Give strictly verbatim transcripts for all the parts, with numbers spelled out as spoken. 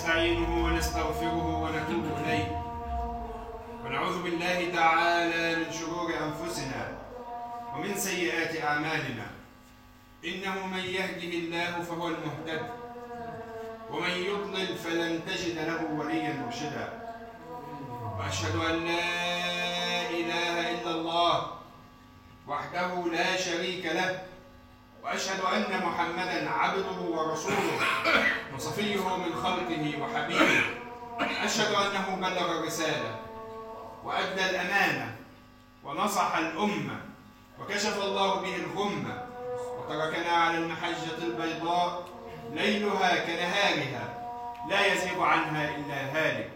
ونستعينه ونستغفره ونتوب إليه، ونعوذ بالله تعالى من شرور أنفسنا ومن سيئات أعمالنا. إنه من يهده الله فهو المهتد، ومن يضلل فلن تجد له وليا مرشدا. وأشهد أن لا إله إلا الله وحده لا شريك له، وأشهد أن محمدا عبده ورسوله وصفيه من خلقه وحبيبه. أشهد أنه بلغ الرسالة وأدى الأمانة ونصح الأمة وكشف الله به الغمة، وتركنا على المحجة البيضاء ليلها كنهارها لا يزيغ عنها إلا هالك.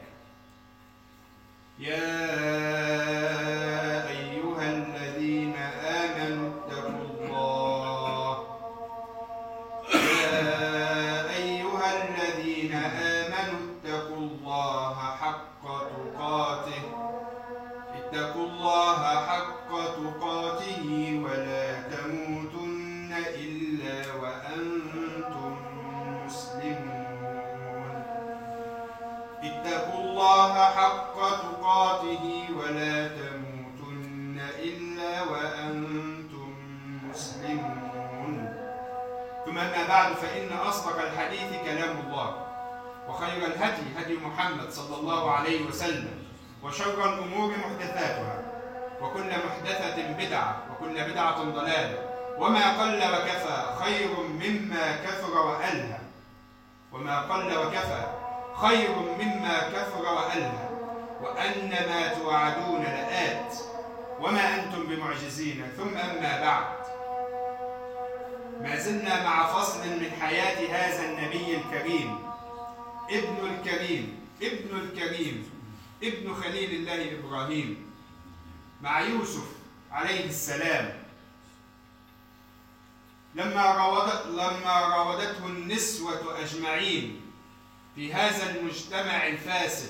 يا أيها الذين آمنوا اتقوا الله يا أيها الذين آمنوا اتقوا الله حق تقاته اتقوا الله حق تقاته ولا تموتن إلا وأنتم مسلمون. اتقوا الله حق تقاته ولا تموتن إلا وأنتم مسلمون. ثم أما بعد، فإن أصدق الحديث كلام الله، وخير الهدي هدي محمد صلى الله عليه وسلم، وشر الأمور محدثاتها، وكل محدثة بدعة، وكل بدعة ضلالة، وما قل وكفى خير مما كثر وألهى وما قل وكفى خير مما كثر وألهى وأن ما توعدون لآت وما أنتم بمعجزين. ثم أما بعد، ما زلنا مع فصل من حياة هذا النبي الكريم، ابن الكريم ابن الكريم ابن خليل الله إبراهيم، مع يوسف عليه السلام. لما راودت لما راودته النسوة أجمعين في هذا المجتمع الفاسد،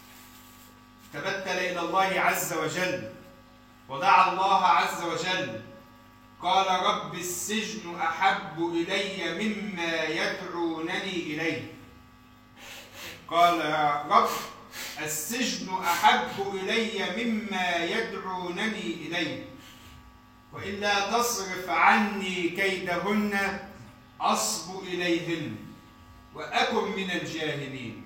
تبتل إلى الله عز وجل ودعا الله عز وجل، قال: رب السجن أحب إلي مما يدعونني إليه. قال: يا رب السجن أحب إلي مما يدعونني إليه، وإلا تصرف عني كيدهن أصب إليهن وأكن من الجاهلين.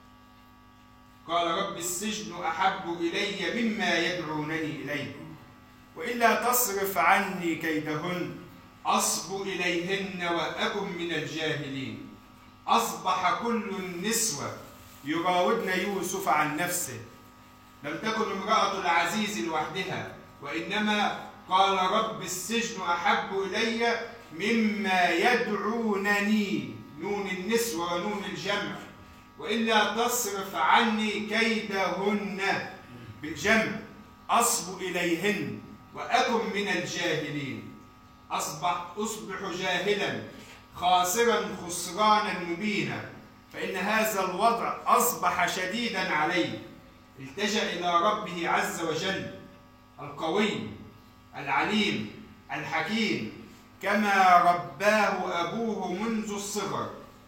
قال: رب السجن أحب إلي مما يدعونني إليه، وإلا تصرف عني كيدهن أصب إليهن وأكن من الجاهلين. أصبح كل النسوة يراودن يوسف عن نفسه، لم تكن امرأة العزيز لوحدها، وإنما قال: رب السجن أحب إلي مما يدعونني، نون النسوة ونون الجمع، وإلا تصرف عني كيدهن بالجمع أصب إليهن وأكن من الجاهلين. أصبح أصبح جاهلا خاسرا خسرانا مبينا، فإن هذا الوضع أصبح شديدا عليه. التجأ إلى ربه عز وجل القوي العليم الحكيم، كما رباه أبوه منذ الصغر،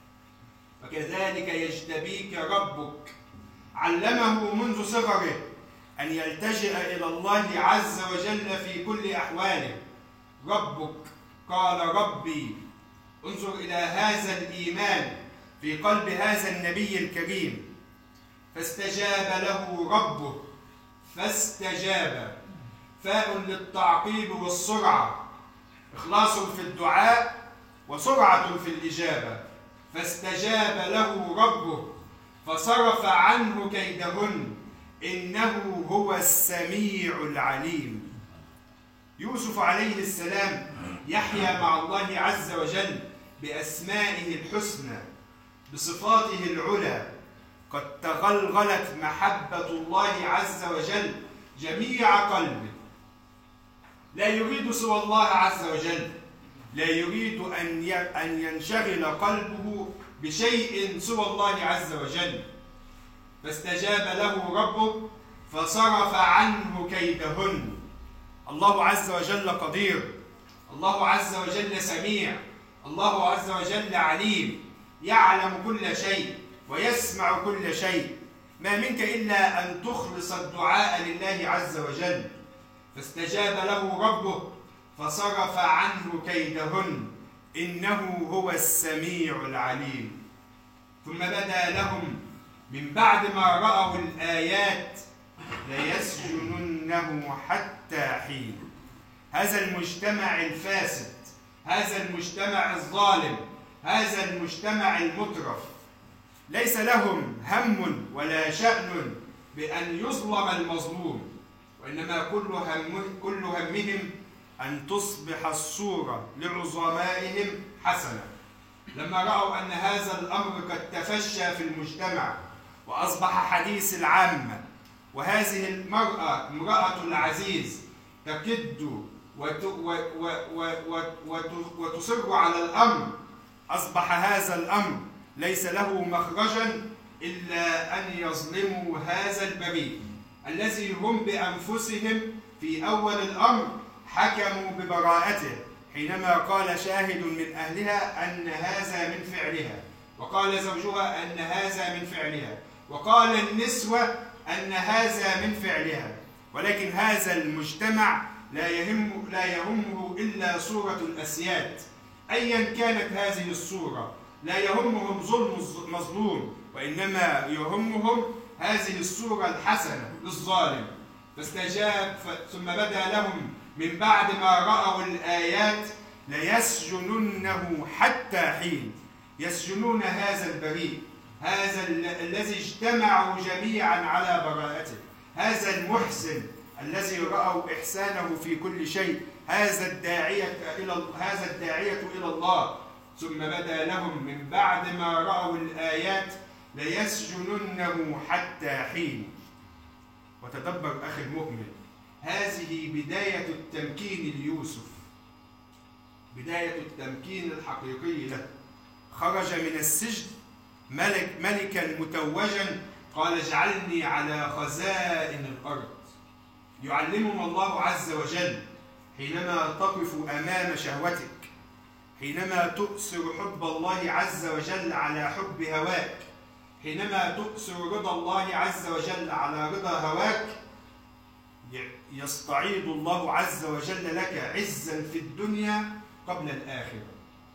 وكذلك يجتبيك ربك. علمه منذ صغره أن يلتجئ إلى الله عز وجل في كل أحواله. ربك، قال: ربي. انظر إلى هذا الإيمان في قلب هذا النبي الكريم. فاستجاب له ربه، فاستجاب، فاء للتعقيب والسرعة، إخلاص في الدعاء وسرعة في الإجابة. فاستجاب له ربه فصرف عنه كيدهن إنه هو السميع العليم. يوسف عليه السلام يحيا مع الله عز وجل بأسمائه الحسنى، بصفاته العلى. قد تغلغلت محبة الله عز وجل جميع قلبه، لا يريد سوى الله عز وجل، لا يريد أن ينشغل قلبه بشيء سوى الله عز وجل. فاستجاب له ربه فصرف عنه كيدهن. الله عز وجل قدير، الله عز وجل سميع، الله عز وجل عليم، يعلم كل شيء، ويسمع كل شيء، ما منك إلا أن تخلص الدعاء لله عز وجل. فاستجاب له ربه فصرف عنه كيدهن إنه هو السميع العليم. ثم بدا لهم من بعد ما رأوا الآيات ليسجننه حتى حين. هذا المجتمع الفاسد، هذا المجتمع الظالم، هذا المجتمع المترف ليس لهم هم ولا شأن بأن يظلم المظلوم، وإنما كل هم كل همهم أن تصبح الصورة لعظمائهم حسنة. لما رأوا أن هذا الأمر قد تفشى في المجتمع وأصبح حديث العامة، وهذه المرأة امرأة العزيز تكد وتصر على الأمر، أصبح هذا الأمر ليس له مخرجا إلا أن يظلموا هذا البريء الذي هم بأنفسهم في أول الأمر حكموا ببراءته، حينما قال شاهد من أهلها أن هذا من فعلها، وقال زوجها أن هذا من فعلها، وقال النسوة أن هذا من فعلها. ولكن هذا المجتمع لا يهم لا يهمه إلا صورة الأسياد أيا كانت هذه الصورة، لا يهمهم ظلم المظلوم، وإنما يهمهم هذه الصورة الحسنة للظالم. فاستجاب ثم بدا لهم من بعد ما رأوا الآيات ليسجننه حتى حين. يسجنون هذا البريء، هذا الذي اجتمعوا جميعا على براءته، هذا المحسن الذي رأوا إحسانه في كل شيء، هذا الداعية إلى هذا الداعية إلى الله. ثم بدا لهم من بعد ما رأوا الآيات ليسجننه حتى حين. وتدبر أخي المؤمن، هذه بداية التمكين ليوسف، بداية التمكين الحقيقي له. خرج من السجن ملك ملكا متوجا، قال اجعلني على خزائن الأرض. يعلمنا الله عز وجل حينما تقف أمام شهوتك، حينما تؤثر حب الله عز وجل على حب هواك، حينما تؤثر رضا الله عز وجل على رضا هواك، يستعيد الله عز وجل لك عزا في الدنيا قبل الآخرة،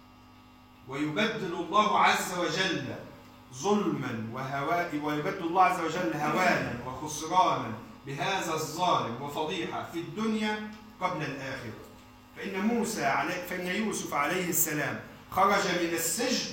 ويبدل الله عز وجل ظلما وهواء ويبدل الله عز وجل هوانا وخسرانا بهذا الظالم وفضيحة في الدنيا قبل الآخرة. فإن موسى عليه فإن يوسف عليه السلام خرج من السجن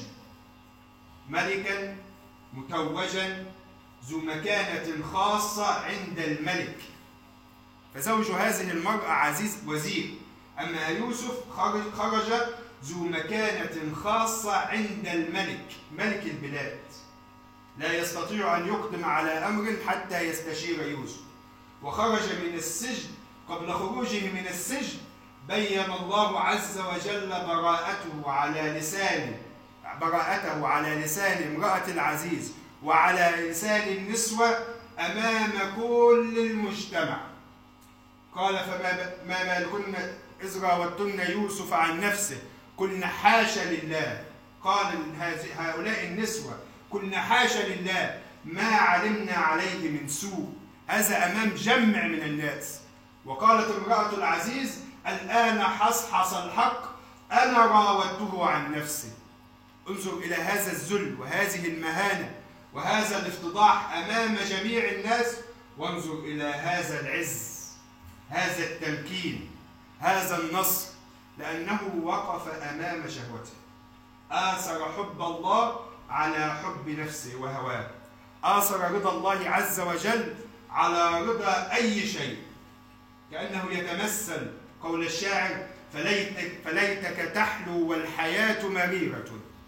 ملكا متوجا ذو مكانة خاصة عند الملك، فزوج هذه المرأة عزيز وزير، أما يوسف خرج, خرج ذو مكانة خاصة عند الملك ملك البلاد، لا يستطيع أن يقدم على أمر حتى يستشير يوسف. وخرج من السجن، قبل خروجه من السجن بين الله عز وجل براءته على لسان براءته على لسان امرأة العزيز وعلى لسان النسوة أمام كل المجتمع. قال فما ما بالكن إذ راوتن يوسف عن نفسه قلنا حاشا لله. قال هؤلاء النسوة قلنا حاشا لله ما علمنا عليه من سوء، هذا أمام جمع من الناس. وقالت امرأة العزيز الآن حصحص الحق أنا راودته عن نفسي. انظر إلى هذا الذل وهذه المهانة وهذا الافتضاح أمام جميع الناس، وانظر إلى هذا العز، هذا التمكين، هذا النصر، لأنه وقف أمام شهوته، آثر حب الله على حب نفسه وهواه، آثر رضا الله عز وجل على رضا أي شيء. كأنه يتمثل قول الشاعر فليتك, فليتك تحلو والحياة مريرة.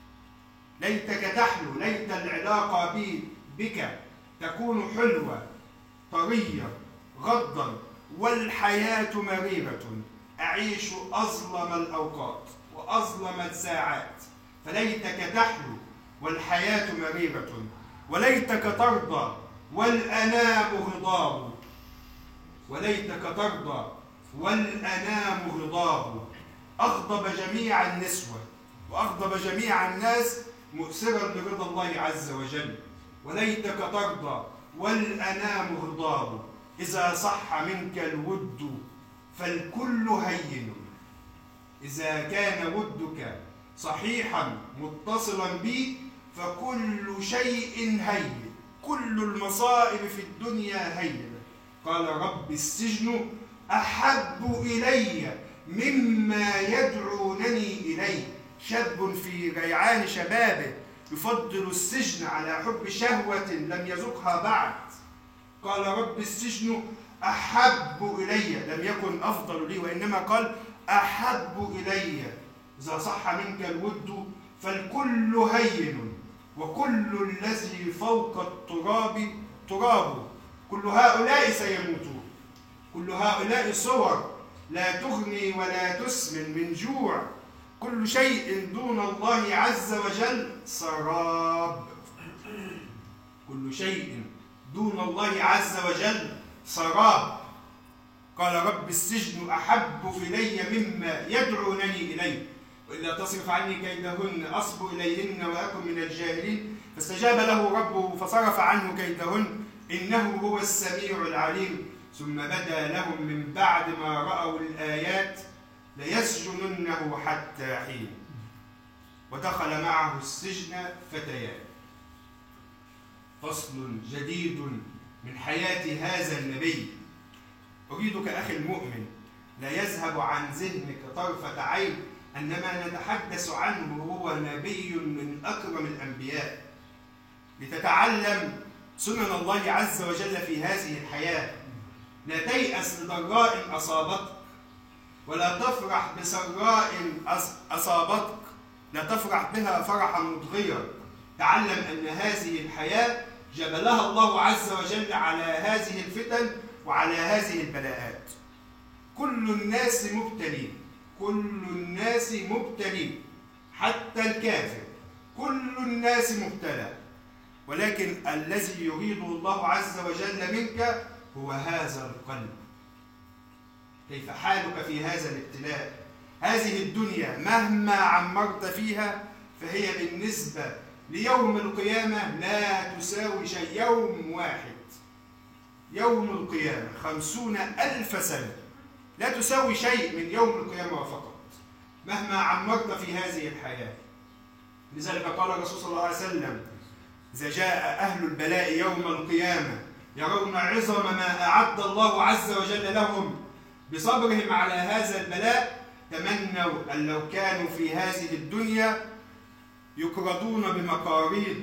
ليتك تحلو، ليت العلاقة بي بك تكون حلوة طرية غضا والحياة مريرة، أعيش أظلم الأوقات وأظلم الساعات. فليتك تحلو والحياة مريرة وليتك ترضى والأنام غضاب. وليتك ترضى والأنام غضاب. أغضب جميع النسوة وأغضب جميع الناس مؤثرا لرضا الله عز وجل. وليتك ترضى والأنام غضاب، إذا صح منك الود فالكل هين. إذا كان ودك صحيحا متصلا بي فكل شيء هين، كل المصائب في الدنيا هين. قال رب السجن أحب إلي مما يدعونني إليه. شاب في ريعان شبابه يفضل السجن على حب شهوة لم يذقها بعد. قال رب السجن أحب إلي، لم يكن أفضل لي وإنما قال أحب إلي. إذا صح منك الود فالكل هين، وكل الذي فوق التراب تراب. كل هؤلاء سيموتون، كل هؤلاء صور لا تغني ولا تسمن من جوع. كل شيء دون الله عز وجل سراب، كل شيء دون الله عز وجل سراب. قال رب السجن أحب إلي مما يدعونني إليه، وإلا تصرف عني كيدهن أصب إليهن وأكن من الجاهلين. فاستجاب له ربه فصرف عنه كيدهن إنه هو السميع العليم. ثم بدا لهم من بعد ما رأوا الآيات ليسجننه حتى حين. ودخل معه السجن فتيان. فصل جديد من حياة هذا النبي. أريدك أخي المؤمن لا يذهب عن ذهنك طرفة عين أن ما نتحدث عنه هو نبي من أكرم الأنبياء، لتتعلم سنن الله عز وجل في هذه الحياة. لا تيأس لضراء أصابتك، ولا تفرح بسراء أصابتك، لا تفرح بها فرحا مضغيا. تعلم أن هذه الحياة جبلها الله عز وجل على هذه الفتن وعلى هذه البلاءات. كل الناس مبتلين، كل الناس مبتلين، حتى الكافر كل الناس مبتلى، ولكن الذي يريده الله عز وجل منك هو هذا القلب. كيف حالك في هذا الابتلاء؟ هذه الدنيا مهما عمرت فيها فهي بالنسبة ليوم القيامة لا تساوي شيء. يوم واحد، يوم القيامة خمسون ألف سنة لا تساوي شيء من يوم القيامة فقط، مهما عمرت في هذه الحياة. لذلك قال الرسول صلى الله عليه وسلم: إذا جاء أهل البلاء يوم القيامة يرون عظم ما أعد الله عز وجل لهم بصبرهم على هذا البلاء، تمنوا أن لو كانوا في هذه الدنيا يكردون بمقاريض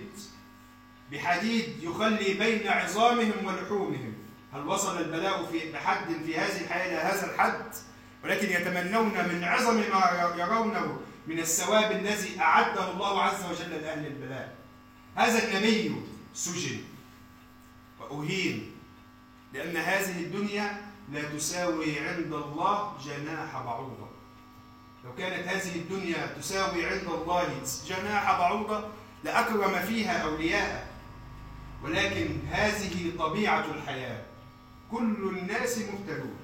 بحديد يخلي بين عظامهم ولحومهم. هل وصل البلاء في بحد في هذه الحياة إلى هذا الحد؟ ولكن يتمنون من عظم ما يرونه من الثواب الذي أعده الله عز وجل لأهل البلاء. هذا النبي سجن وأهين لأن هذه الدنيا لا تساوي عند الله جناح بعوضة. لو كانت هذه الدنيا تساوي عند الله جناح بعوضة لأكرم فيها أولياءه، ولكن هذه طبيعة الحياة، كل الناس مبتلون.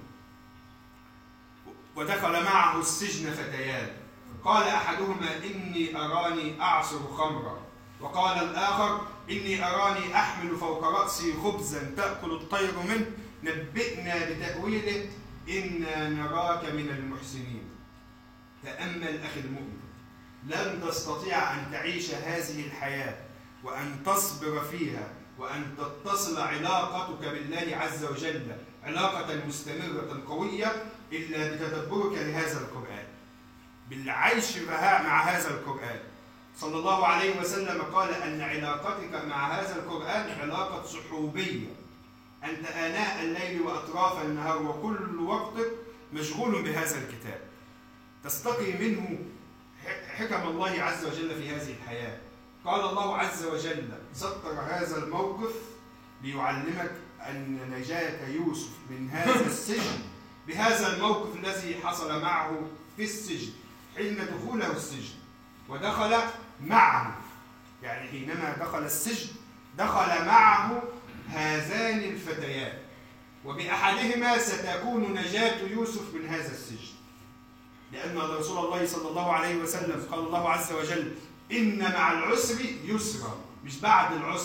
ودخل معه السجن فتيان، قال أحدهما: إني أراني أعصر خمرا، وقال الآخر: إني أراني أحمل فوق رأسي خبزا تأكل الطير منه، نبئنا بتأويله إنا نراك من المحسنين. تأمل أخي المؤمن، لن تستطيع أن تعيش هذه الحياة وأن تصبر فيها وأن تتصل علاقتك بالله عز وجل علاقة مستمرة قوية إلا بتدبرك لهذا القرآن، بالعيش مع هذا القرآن. صلى الله عليه وسلم قال أن علاقتك مع هذا القرآن علاقة صحوبية. أنت آناء الليل وأطراف النهار وكل وقتك مشغول بهذا الكتاب، تستقي منه حكم الله عز وجل في هذه الحياة. قال الله عز وجل: سطر هذا الموقف ليعلمك أن نجاة يوسف من هذا السجن بهذا الموقف الذي حصل معه في السجن حين دخوله السجن. ودخل معه، يعني حينما دخل السجن دخل معه هذان الفتيان، وبأحدهما ستكون نجاة يوسف من هذا السجن، لأن رسول الله صلى الله عليه وسلم قال الله عز وجل: إن مع العسر يسرا، مش بعد العسر،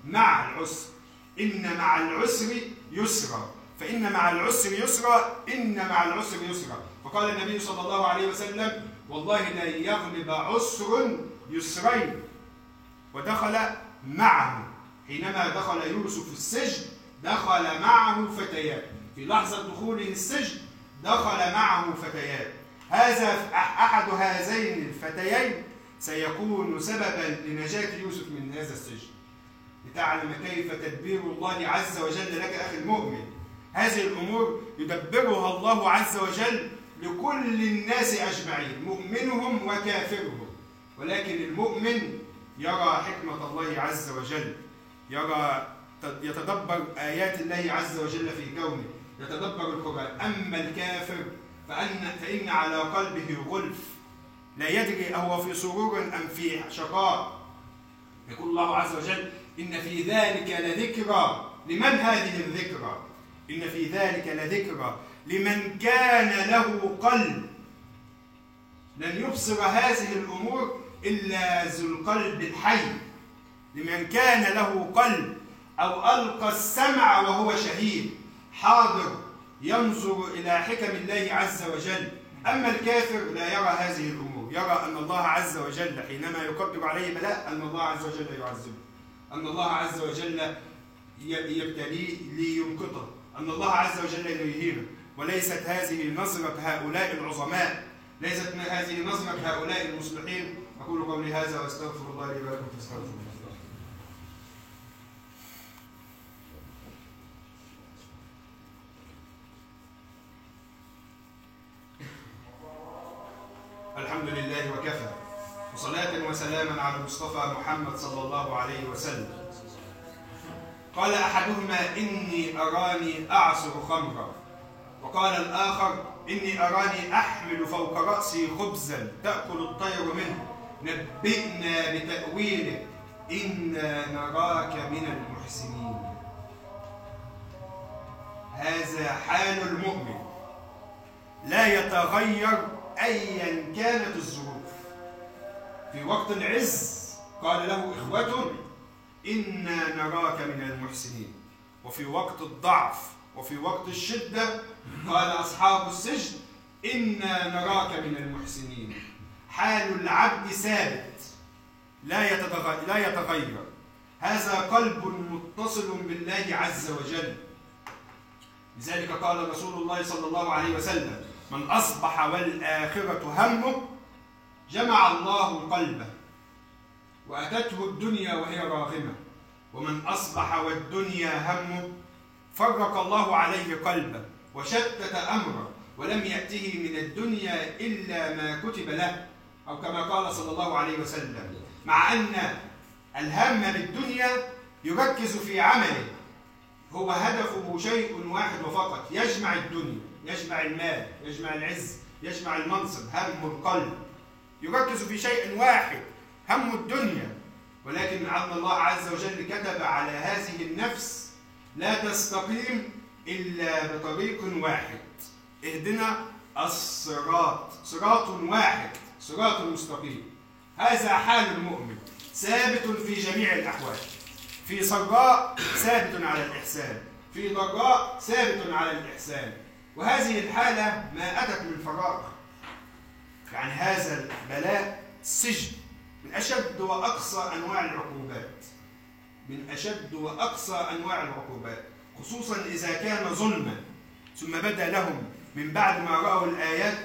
مع العسر، إن مع العسر يسرا، فإن مع العسر يسرا، إن مع العسر يسرا. فقال النبي صلى الله عليه وسلم: والله لن يغلب عسر يسرين. ودخل معه، حينما دخل يوسف السجن دخل معه فتيان، في لحظة دخوله السجن دخل معه فتيان. هذا أحد هذين الفتيين سيكون سببا لنجاة يوسف من هذا السجن، لتعلم كيف تدبير الله عز وجل لك أخي المؤمن. هذه الأمور يدبرها الله عز وجل لكل الناس أجمعين، مؤمنهم وكافرهم، ولكن المؤمن يرى حكمة الله عز وجل، يرى يتدبر آيات الله عز وجل في كونه، يتدبر القرآن. أما الكافر فأن, فإن على قلبه غلف، لا يدري أهو في سرور أم في شقاء. يقول الله عز وجل: إن في ذلك لذكرى. لمن هذه الذكرى؟ إن في ذلك لذكرى لمن كان له قلب. لن يبصر هذه الأمور إلا ذو القلب الحي، لمن كان له قلب أو ألقى السمع وهو شهيد حاضر ينظر إلى حكم الله عز وجل. أما الكافر لا يرى هذه الأمور، يرى أن الله عز وجل حينما يقدر عليه بلاء أن الله عز وجل يعذبه، أن الله عز وجل يبتليه ليمقته، أن الله عز وجل يهينه. وليست هذه نظرة هؤلاء العظماء، ليست هذه نظرة هؤلاء المصلحين. أقول قولي هذا وأستغفر الله لي ولكم فاستغفروه. الحمد لله وكفى، وصلاة وسلاما على المصطفى محمد صلى الله عليه وسلم. قال أحدهما: إني أراني أعصر خمرا، وقال الآخر: إني أراني أحمل فوق رأسي خبزا تأكل الطير منه، نبئنا بتأويله إنا نراك من المحسنين. هذا حال المؤمن، لا يتغير أيا كانت الظروف. في وقت العز قال له إخوته: إنا نراك من المحسنين. وفي وقت الضعف وفي وقت الشدة قال أصحاب السجن: إنا نراك من المحسنين. حال العبد ثابت لا يتغير. هذا قلب متصل بالله عز وجل. لذلك قال رسول الله صلى الله عليه وسلم: من أصبح والآخرة همه جمع الله قلبه وأتته الدنيا وهي راغمة، ومن أصبح والدنيا همه فرق الله عليه قلبه وشتت أمره، ولم يأته من الدنيا إلا ما كتب له، أو كما قال صلى الله عليه وسلم. مع أن الهم بالدنيا يركز في عمله، هو هدفه شيء واحد وفقط: يجمع الدنيا، يجمع المال، يجمع العز، يجمع المنصب. هم القلب يركز في شيء واحد، هم الدنيا. ولكن أن الله عز وجل كتب على هذه النفس لا تستقيم إلا بطريق واحد: اهدنا الصراط، صراط واحد، صراط مستقيم. هذا حال المؤمن، ثابت في جميع الأحوال. في سراء ثابت على الإحسان، في ضراء ثابت على الإحسان. وهذه الحالة ما أتت من فراغ. يعني هذا البلاء سجن من أشد وأقصى أنواع العقوبات، من أشد وأقصى أنواع العقوبات، خصوصا إذا كان ظلما. ثم بدا لهم من بعد ما رأوا الآيات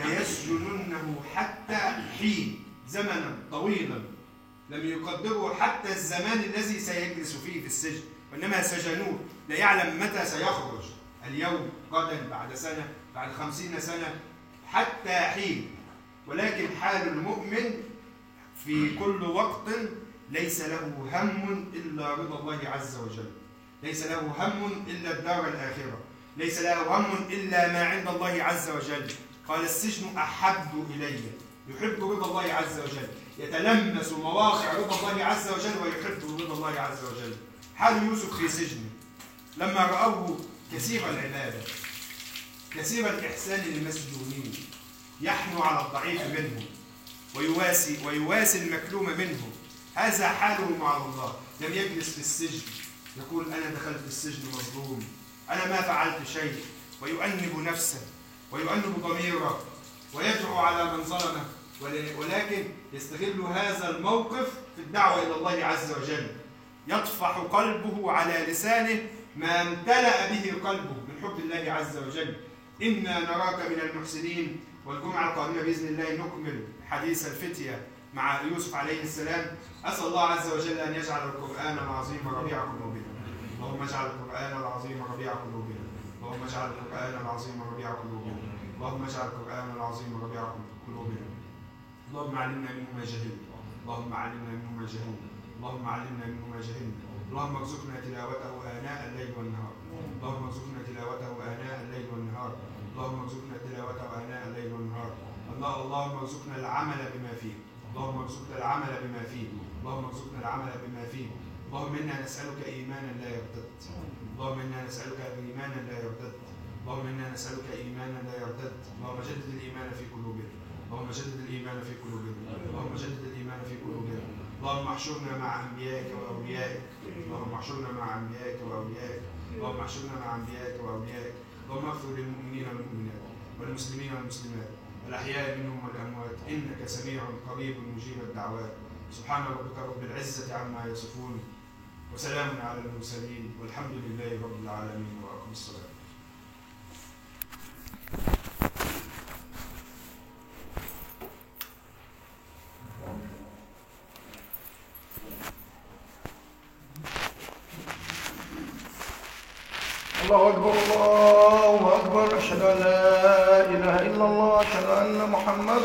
ليسجننه حتى حين، زمنا طويلا لم يقدروا حتى الزمان الذي سيجلس فيه في السجن، وإنما سجنوه لا يعلم متى سيخرج، اليوم، غدا، بعد سنة، بعد خمسين سنة، حتى حين. ولكن حال المؤمن في كل وقت ليس له هم إلا رضا الله عز وجل، ليس له هم إلا الدار الآخرة، ليس له هم إلا ما عند الله عز وجل. قال: السجن أحب إلي، يحب رضا الله عز وجل، يتلمس مواقع رضا الله عز وجل ويحب رضا الله عز وجل. حال يوسف في سجنه لما رأوه كثير العبادة، كثير الإحسان للمسجونين، يحنو على الضعيف منهم ويواسي ويواسي المكلوم منهم، هذا حاله مع الله. لم يجلس في السجن يقول أنا دخلت السجن مظلوم، أنا ما فعلت شيء، ويؤنب نفسه ويؤنب ضميره ويدعو على من ظلمه، ولكن يستغل هذا الموقف في الدعوة إلى الله عز وجل. يطفح قلبه على لسانه ما امتلأ به قلبه من حب الله عز وجل. إنا نراك من المحسنين. والجمعة القادمة بإذن الله نكمل حديث الفتية مع يوسف عليه السلام. أسأل الله عز وجل أن يجعل القرآن العظيم ربيع قلوبنا. اللهم اجعل القرآن العظيم ربيع قلوبنا. اللهم اجعل القرآن العظيم ربيع قلوبنا. اللهم اجعل القرآن العظيم ربيع قلوبنا. اللهم علمنا منه ما جهلنا. اللهم علمنا منه ما جهلنا. اللهم علمنا منه ما جهلنا. اللهم ارزقنا تلاوته آناء الليل والنهار. اللهم ارزقنا تلاوته آناء الليل والنهار. اللهم ارزقنا تلاوته آناء الليل والنهار. الله اللهم ارزقنا العمل بما فيه. اللهم ارزقنا العمل بما فيه. اللهم ارزقنا العمل بما فيه. اللهم انا نسألك إيمانا لا يرتد. اللهم انا نسألك إيمانا لا يرتد. اللهم انا نسألك إيمانا لا يرتد. اللهم جدد الإيمان في قلوبنا. اللهم جدد الإيمان في قلوبنا. اللهم جدد الإيمان في قلوبنا. اللهم احشرنا مع أنبيائك وأوليائك. اللهم احشرنا مع أنبيائك وأوليائك. اللهم احشرنا مع أنبيائك وأوليائك. اللهم اغفر للمؤمنين والمؤمنات والمسلمين والمسلمات الأحياء منهم والأموات إنك سميع قريب مجيب الدعوات. سبحان ربك رب العزة عما يصفون وسلام على المرسلين والحمد لله رب العالمين وأقم الصلاة. الله أكبر الله أكبر. أشهد أن لا إله إلا الله. أشهد أن محمد